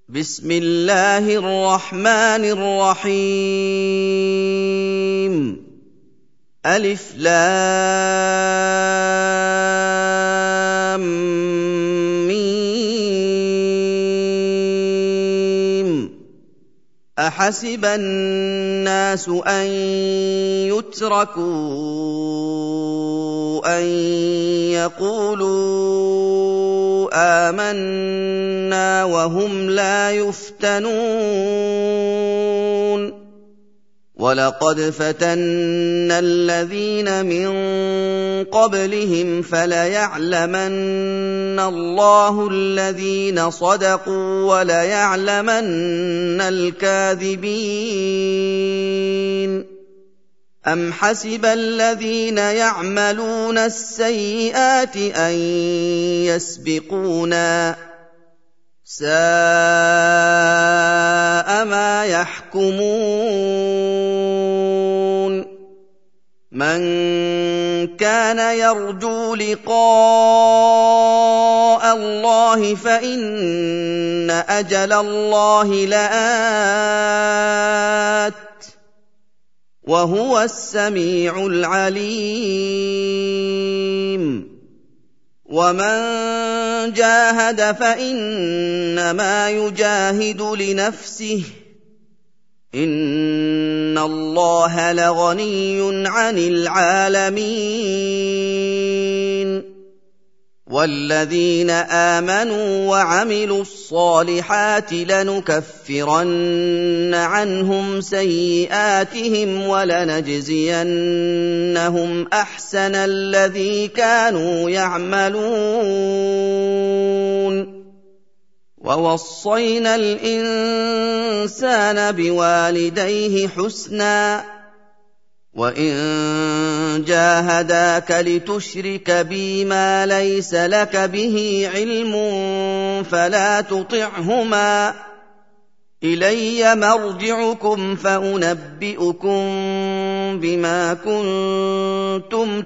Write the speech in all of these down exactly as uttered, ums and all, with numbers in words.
بسم الله الرحمن الرحيم ألف لام ميم أحسب الناس أن يتركوا أن يقولوا آمنا وهم لا يفتنون ولقد فتنا الذين من قبلهم فليعلمن الله الذين صدقوا وليعلمن الكاذبين أم حسب الذين يعملون السيئات أن يسبقونا ساء ما يحكمون من كان يرجو لقاء الله فإن أجل الله لآت وهو السميع العليم ومن جاهد فإنما يجاهد لنفسه إن الله لغني عن العالمين والذين آمنوا وعملوا الصالحات لنكفرن عنهم سيئاتهم ولنجزينهم أحسن الذي كانوا يعملون ووصينا الإنسان بوالديه حسنا وإن جاهداك لتشرك بي ما ليس لك به علم فلا تطعهما إلي مرجعكم فأنبئكم بما كنتم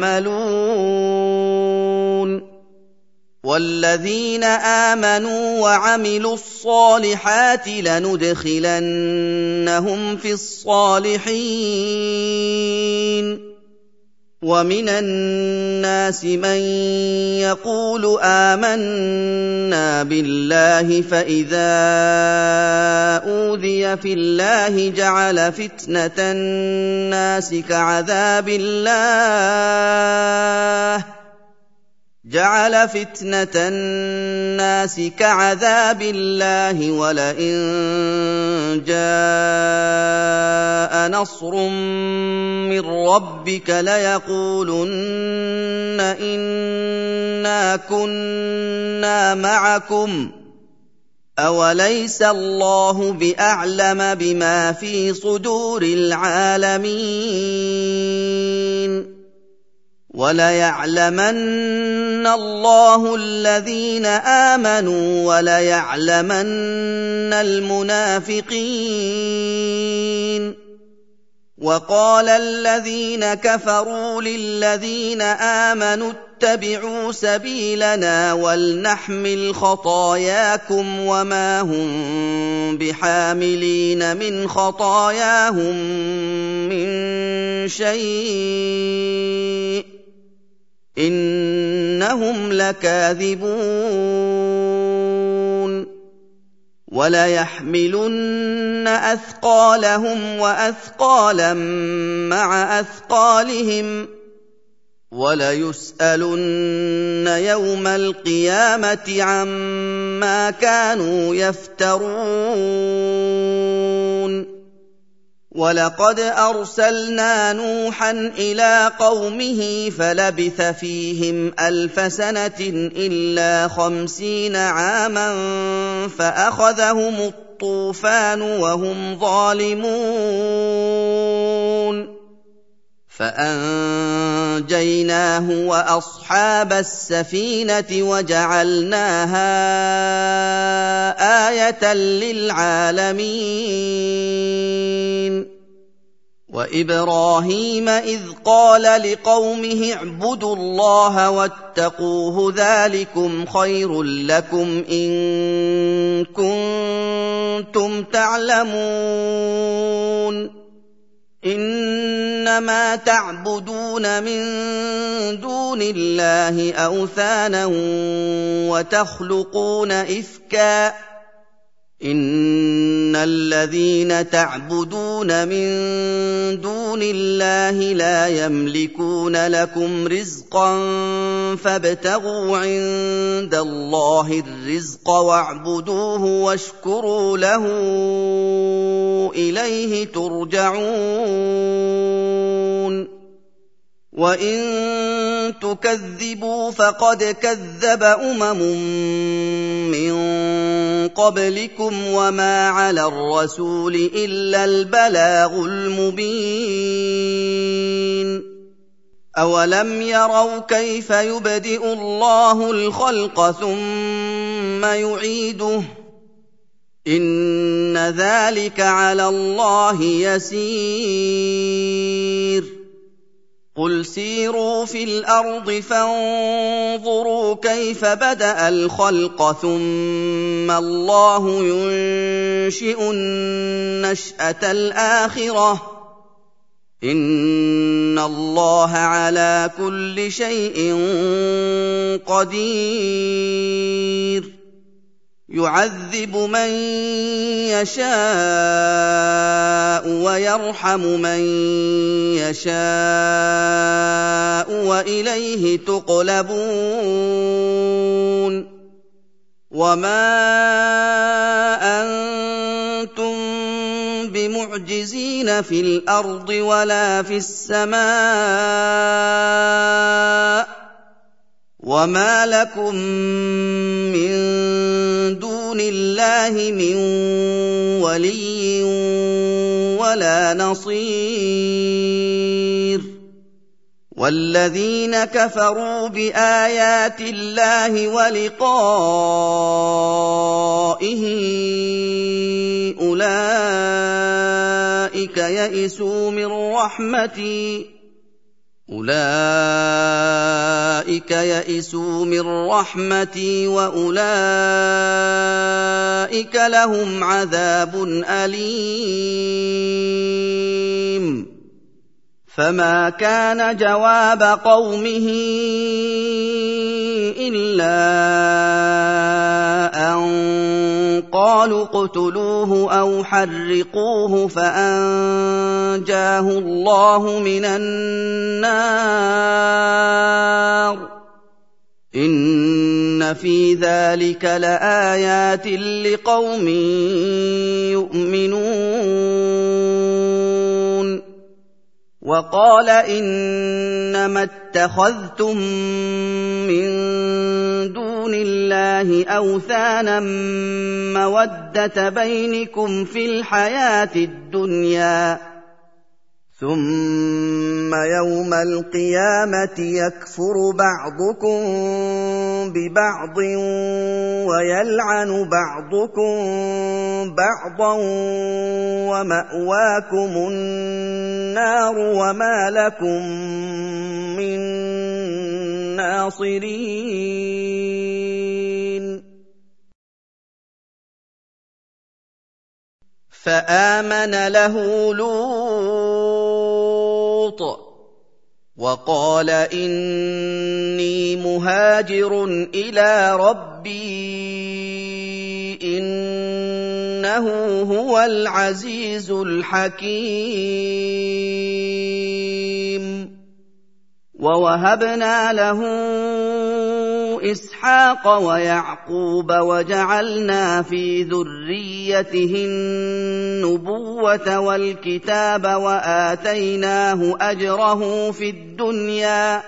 تعملون والذين آمنوا وعملوا الصالحات لندخلنهم في الصالحين ومن الناس من يقول آمنا بالله فإذا أوذي في الله جعل فتنة الناس كعذاب الله جعل فتنة الناس كعذاب الله ولئن جاء نصر من ربك ليقولن إنا كنا معكم أوليس الله بأعلم بما في صدور العالمين وَلَيَعْلَمَنَّ اللَّهُ الَّذِينَ آمَنُوا وَلَيَعْلَمَنَّ الْمُنَافِقِينَ وَقَالَ الَّذِينَ كَفَرُوا لِلَّذِينَ آمَنُوا اتَّبِعُوا سَبِيلَنَا وَلْنَحْمِلْ خَطَايَاكُمْ وَمَا هُم بِحَامِلِينَ مِنْ خَطَايَاهُم مِّن شَيْءٍ إِنَّهُمْ لَكَاذِبُونَ وَلَيَحْمِلُنَّ أَثْقَالَهُمْ وَأَثْقَالًا مَّعَ أَثْقَالِهِمْ وَلَيُسْأَلُنَّ يَوْمَ الْقِيَامَةِ عَمَّا كَانُوا يَفْتَرُونَ وَلَقَدْ أَرْسَلْنَا نُوحًا إِلَىٰ قَوْمِهِ فَلَبِثَ فِيهِمْ أَلْفَ سَنَةٍ إِلَّا خَمْسِينَ عَامًا فَأَخَذَهُمُ الطُّوفَانُ وَهُمْ ظَالِمُونَ فَأَنجَيْنَاهُ وَأَصْحَابَ السَّفِينَةِ وَجَعَلْنَاهَا آيَةً لِّلْعَالَمِينَ وإبراهيم إذ قال لقومه اعبدوا الله واتقوه ذلكم خير لكم إن كنتم تعلمون إنما تعبدون من دون الله أوثانا وتخلقون إفكا إن الذين تعبدون من دون الله لا يملكون لكم رزقا فابتغوا عند الله الرزق واعبدوه واشكروا له إليه ترجعون وإن تكذبوا فقد كذب أمم من قبلكم وما على الرسول إلا البلاغ المبين أولم يروا كيف يبدئ الله الخلق ثم يعيده إن ذلك على الله يسير قل سيروا في الأرض فانظروا كيف بدأ الخلق ثم الله ينشئ النشأة الآخرة إن الله على كل شيء قدير يعذب من يشاء ويرحم من يشاء وإليه تقلبون وما أنتم بمعجزين في الأرض ولا في السماء وما لكم من دون الله من ولي ولا نصير والذين كفروا بآيات الله ولقائه أولئك يئسوا من رحمتي أولئك يئسوا من رحمتي وأولئك لهم عذاب أليم فما كان جواب قومه إلا أن قالوا اقتلوه أو حرقوه فأنجاه الله من النار إن في ذلك لآيات لقوم يؤمنون وقال إنما اتخذتم من دون الله أوثانا مودة بينكم في الحياة الدنيا ثم يوم القيامة يكفر بعضكم ببعض ويلعن بعضكم بعضا ومأواكم النار وما لكم من ناصرين فآمن له لوط وقال إني مهاجر إلى ربي إنه هو العزيز الحكيم ووهبنا له إسحاق ويعقوب وجعلنا في ذريته النبوة والكتاب وآتيناه أجره في الدنيا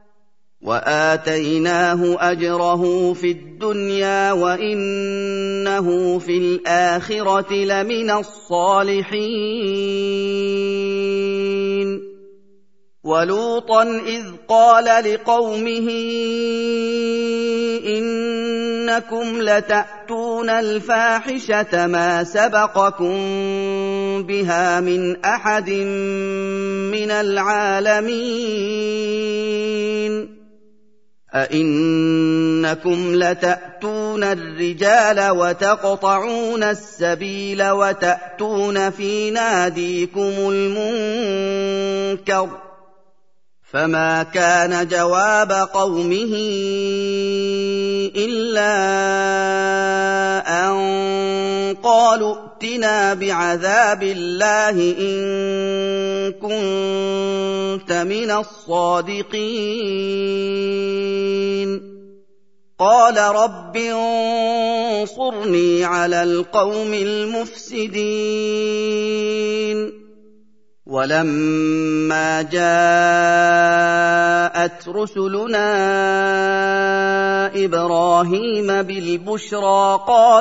وآتيناه أجره في الدنيا وإنه في الآخرة لمن الصالحين ولوطا إذ قال لقومه إنكم لتأتون الفاحشة ما سبقكم بها من أحد من العالمين أئنكم لتأتون الرجال وتقطعون السبيل وتأتون في ناديكم المنكر فما كان جواب قومه إلا أن قالوا ائتنا بعذاب الله إن كنت من الصادقين قال رب انصرني على القوم المفسدين ولما جاءت رسلنا إبراهيم بالبشرى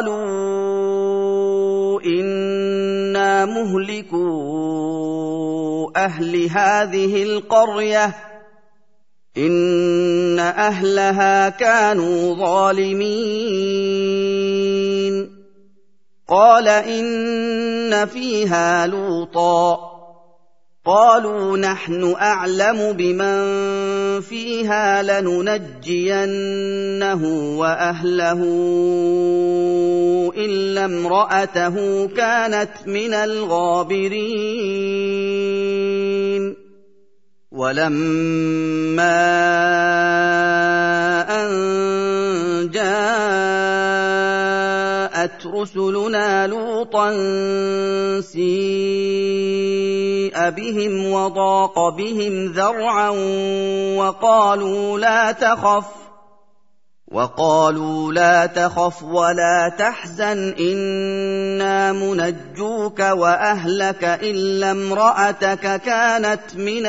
قالوا إنا مهلكو أهل هذه القرية إن أهلها كانوا ظالمين قال إن فيها لوطا قالوا نحن أعلم بمن فيها لننجينه وأهله إلا امرأته كانت من الغابرين ولما أن جاءت رسلنا لوطا سيء بهم وضاق بهم ذرعا وقالوا لا تخف وقالوا لا تخف ولا تحزن إنا منجوك وأهلك إلا امرأتك كانت من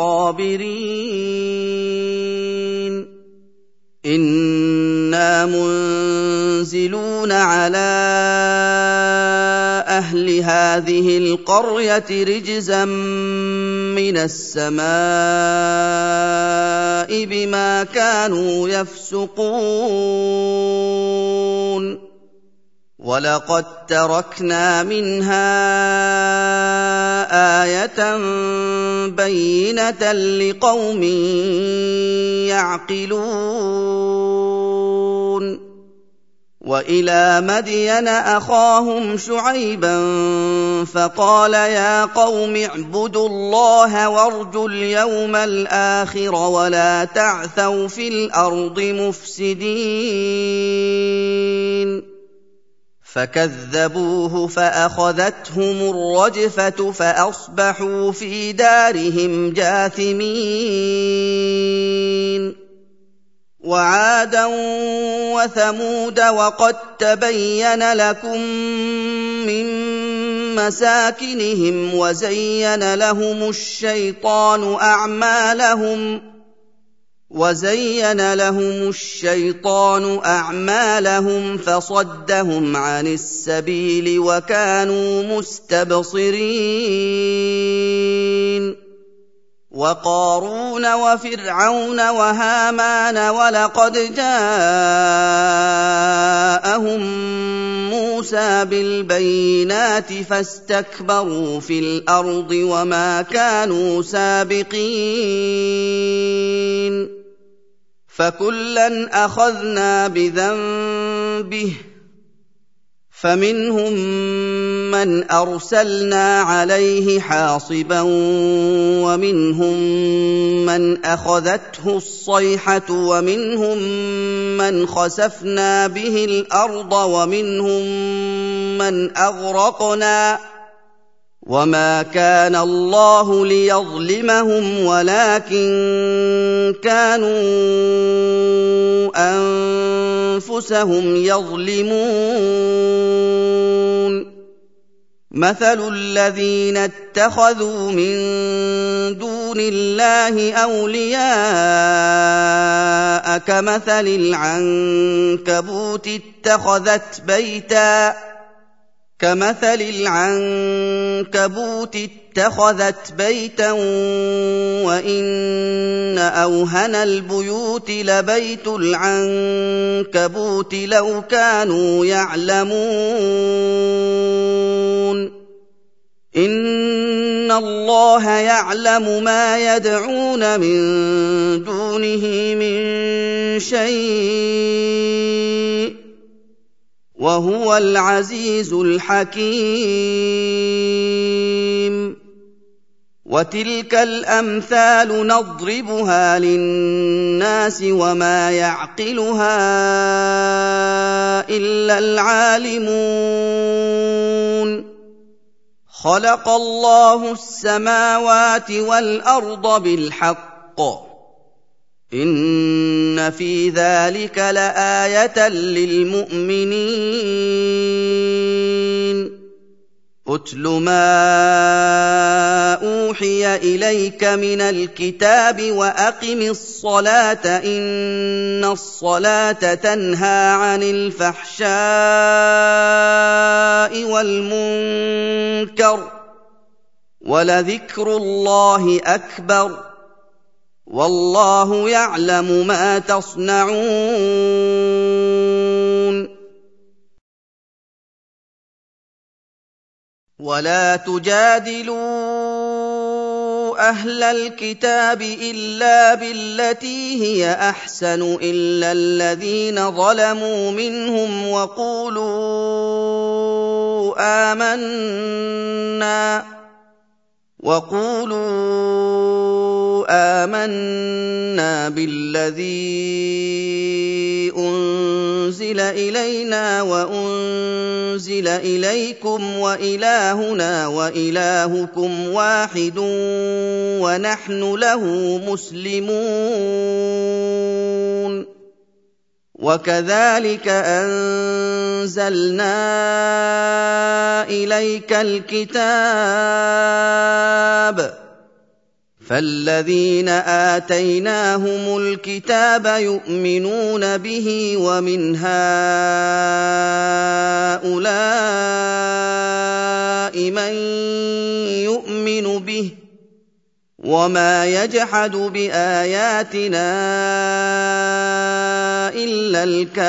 الغابرين إنا منزلون على أهل هذه القرية رجزا من السماء بما كانوا يفسقون ولقد تركنا منها آية بينة لقوم يعقلون وإلى مدين أخاهم شعيبا فقال يا قوم اعبدوا الله وارجوا اليوم الآخر ولا تعثوا في الأرض مفسدين فكذبوه فأخذتهم الرجفة فأصبحوا في دارهم جاثمين وعادا وثمود وقد تبين لكم من مساكنهم وزين لهم الشيطان أعمالهم وزين لهم الشيطان أعمالهم فصدهم عن السبيل وكانوا مستبصرين وقارون وفرعون وهامان ولقد جاءهم موسى بالبينات فاستكبروا في الأرض وما كانوا سابقين فكلا أخذنا بذنبه فمنهم من أرسلنا عليه حاصبا ومنهم من أخذته الصيحة ومنهم من خسفنا به الأرض ومنهم من أغرقنا وما كان الله ليظلمهم ولكن كانوا أنفسهم يظلمون مثل الذين اتخذوا من دون الله أولياء كمثل العنكبوت اتخذت بيتا كمثل العنكبوت اتخذت بيتا وإن أوهن البيوت لبيت العنكبوت لو كانوا يعلمون إِنَّ اللَّهَ يَعْلَمُ مَا يَدْعُونَ مِن دُونِهِ مِن شَيْءٍ ۚ وَهُوَ الْعَزِيزُ الْحَكِيمُ. وَتِلْكَ الْأَمْثَالُ نَضْرِبُهَا لِلنَّاسِ وَمَا يَعْقِلُهَا إِلَّا الْعَالِمُونَ. خَلَقَ اللَّهُ السَّمَاوَاتِ وَالْأَرْضَ بِالْحَقِّ ۚ إِنَّ فِي ذَٰلِكَ لَآيَةً لِّلْمُؤْمِنِينَ. اتْلُ مَا أُوحِيَ إِلَيْكَ مِنَ الْكِتَابِ وَأَقِمِ الصَّلَاةَ ۖ إِنَّ الصَّلَاةَ تَنْهَىٰ عَنِ الْفَحْشَاءِ وَالْمُنكَرِ ۚ وَلَذِكْرُ اللَّهِ أَكْبَرُ ۗ وَاللَّهُ يَعْلَمُ مَا تَصْنَعُونَ. وَلَا تُجَادِلُوا أَهْلَ الْكِتَابِ إِلَّا بِالَّتِي هِيَ أَحْسَنُ إِلَّا الَّذِينَ ظَلَمُوا مِنْهُمْ وَقُولُوا آمَنَّا وَقُولُوا آمَنَّا بِالَّذِي أُنزِلَ إِلَيْنَا وَأُنزِلَ إِلَيْكُمْ وَإِلَٰهُنَا وَإِلَٰهُكُمْ وَاحِدٌ وَنَحْنُ لَهُ مُسْلِمُونَ. وَكَذَٰلِكَ أَنزَلْنَا إِلَيْكَ الْكِتَابَ ۚ فَالَّذِينَ آتَيْنَاهُمُ الْكِتَابَ يُؤْمِنُونَ بِهِ ۖ وَمِنْ هَٰؤُلَاءِ مَن يُؤْمِنُ بِهِ ۚ وَمَا يَجْحَدُ بِآيَاتِنَا إِلَّا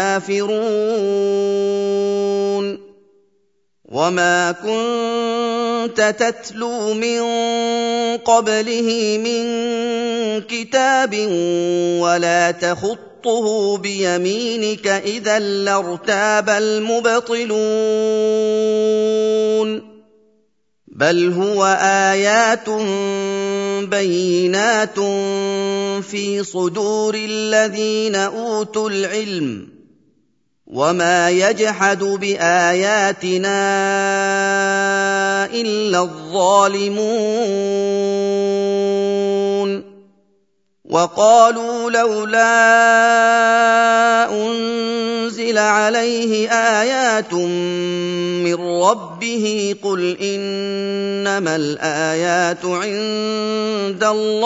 الْكَافِرُونَ. وَمَا كُنتَ تَتْلُو مِن قَبْلِهِ مِن كِتَابٍ وَلَا تَخُطُّهُ بِيَمِينِكَ ۖ إِذًا لَّارْتَابَ الْمُبْطِلُونَ. بَلْ هُوَ آيَاتٌ بَيِّنَاتٌ فِي صُدُورِ الَّذِينَ أُوتُوا الْعِلْمَ ۚ وَمَا يَجْحَدُ بِآيَاتِنَا إِلَّا الظَّالِمُونَ. وَقَالُوا لَوْلَا أُنزِلَ عَلَيْهِ آيَاتٌ مِّن رَّبِّهِ ۖ قُلْ إِنَّمَا الْآيَاتُ عِندَ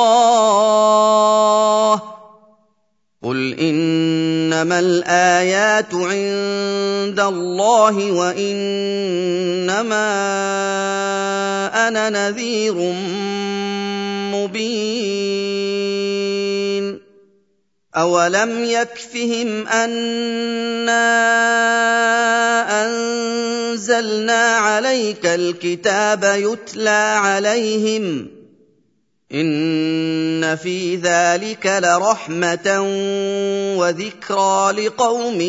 اللَّهِ قُلْ إِنَّمَا الْآيَاتُ عِندَ اللَّهِ وَإِنَّمَا أَنَا نَذِيرٌ مُّبِينٌ. أَوَلَمْ يَكْفِهِمْ أَنَّا أَنزَلْنَا عَلَيْكَ الْكِتَابَ يُتْلَىٰ عَلَيْهِمْ ۚ إِنَّ فِي ذَٰلِكَ لَرَحْمَةً وَذِكْرَىٰ لِقَوْمٍ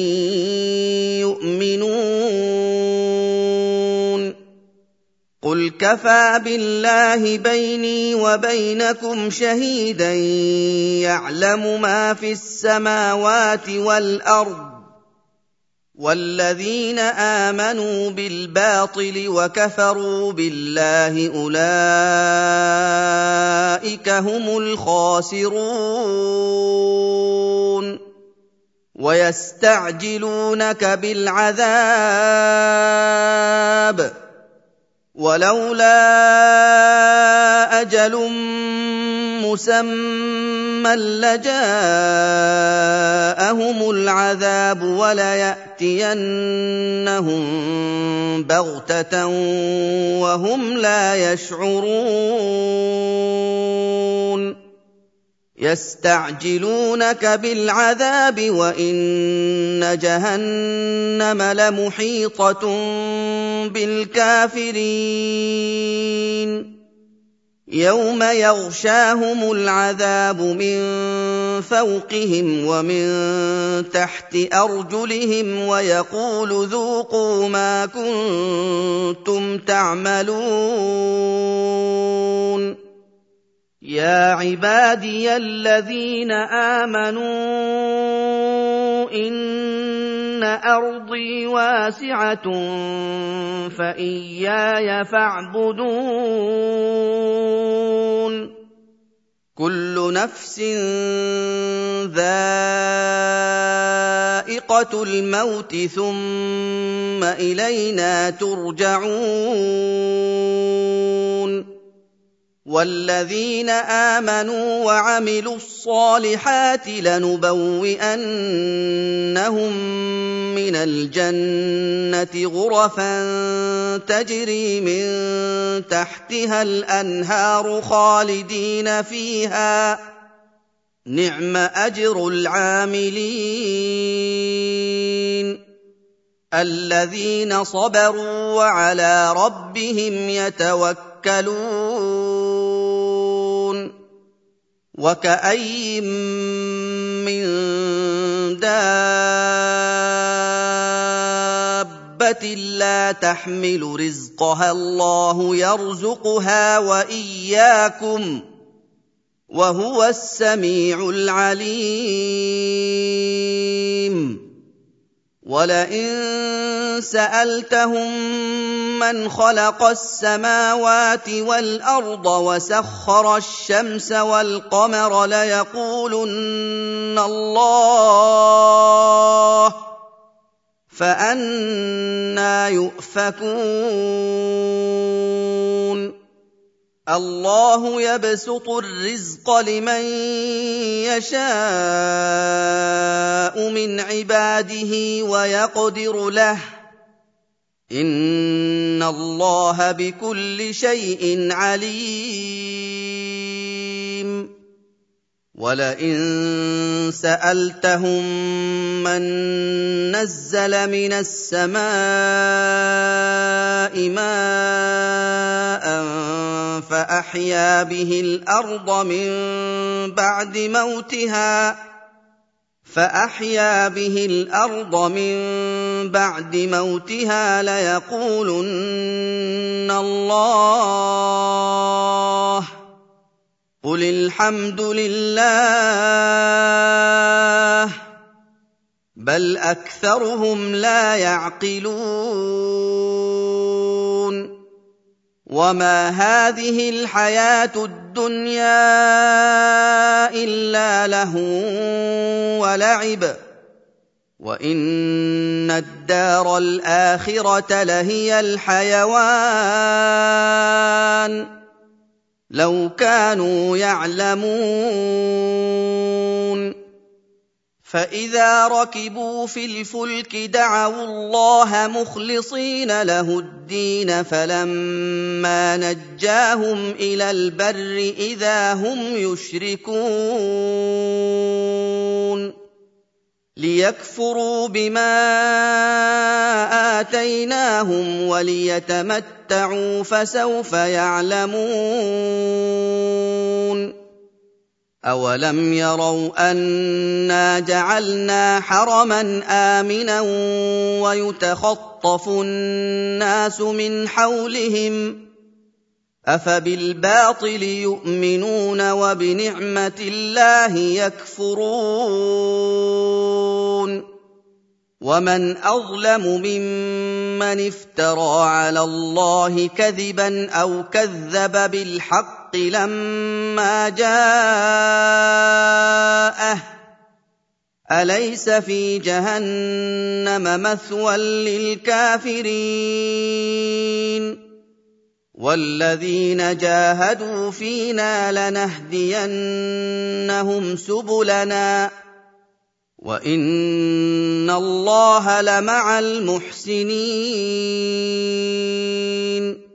يُؤْمِنُونَ. قُلْ كَفَىٰ بِاللَّهِ بَيْنِي وَبَيْنَكُمْ شَهِيدًا يَعْلَمُ مَا فِي السَّمَاوَاتِ وَالْأَرْضِ ۗ وَالَّذِينَ آمَنُوا بِالْبَاطِلِ وَكَفَرُوا بِاللَّهِ أُولَٰئِكَ هُمُ الْخَاسِرُونَ. وَيَسْتَعْجِلُونَكَ بِالْعَذَابِ ۚ وَلَوْلَا أَجَلٌ مُّسَمًّى لَّجَاءَهُمُ الْعَذَابُ وَلَيَأْتِيَنَّهُم بَغْتَةً وَهُمْ لَا يَشْعُرُونَ. يستعجلونك بالعذاب وإن جهنم لمحيطة بالكافرين يوم يغشاهم العذاب من فوقهم ومن تحت أرجلهم ويقول ذوقوا ما كنتم تعملون يا عبادي الذين آمنوا إن أرضي واسعة فإياي فاعبدون كل نفس ذائقة الموت ثم إلينا ترجعون والذين آمنوا وعملوا الصالحات لنبوئنهم من الجنة غرفا تجري من تحتها الأنهار خالدين فيها نعم أجر العاملين الذين صبروا وعلى ربهم يتوكلون وكأي من دابة لا تحمل رزقها الله يرزقها وإياكم وهو السميع العليم ولئن سألتهم من خلق السماوات والأرض وسخر الشمس والقمر ليقولن الله فأنى يؤفكون الله يبسط الرزق لمن يشاء من عباده ويقدر له إن الله بكل شيء عليم ولئن سألتهم من نزل من السماء ماء فأحيا به الأرض من بعد موتها فأحيا به الأرض من بعد موتها ليقولن الله قل الحمد لله بل أكثرهم لا يعقلون وما هذه الحياة الدنيا إلا لهو ولعب وإن الدار الآخرة لهي الحيوان لو كانوا يعلمون فإذا ركبوا في الفلك دعوا الله مخلصين له الدين فلما نجاهم إلى البر إذا هم يشركون ليكفروا بما آتيناهم وليتمتعوا فسوف يعلمون أولم يروا أنا جعلنا حرما آمنا ويتخطف الناس من حولهم أفبالباطل يؤمنون وبنعمة الله يكفرون ومن أظلم ممن افترى على الله كذبا أو كذب بالحق لما جاءه أليس في جهنم مثوى للكافرين والذين جاهدوا فينا لنهدينهم سبلنا وإن الله لمع المحسنين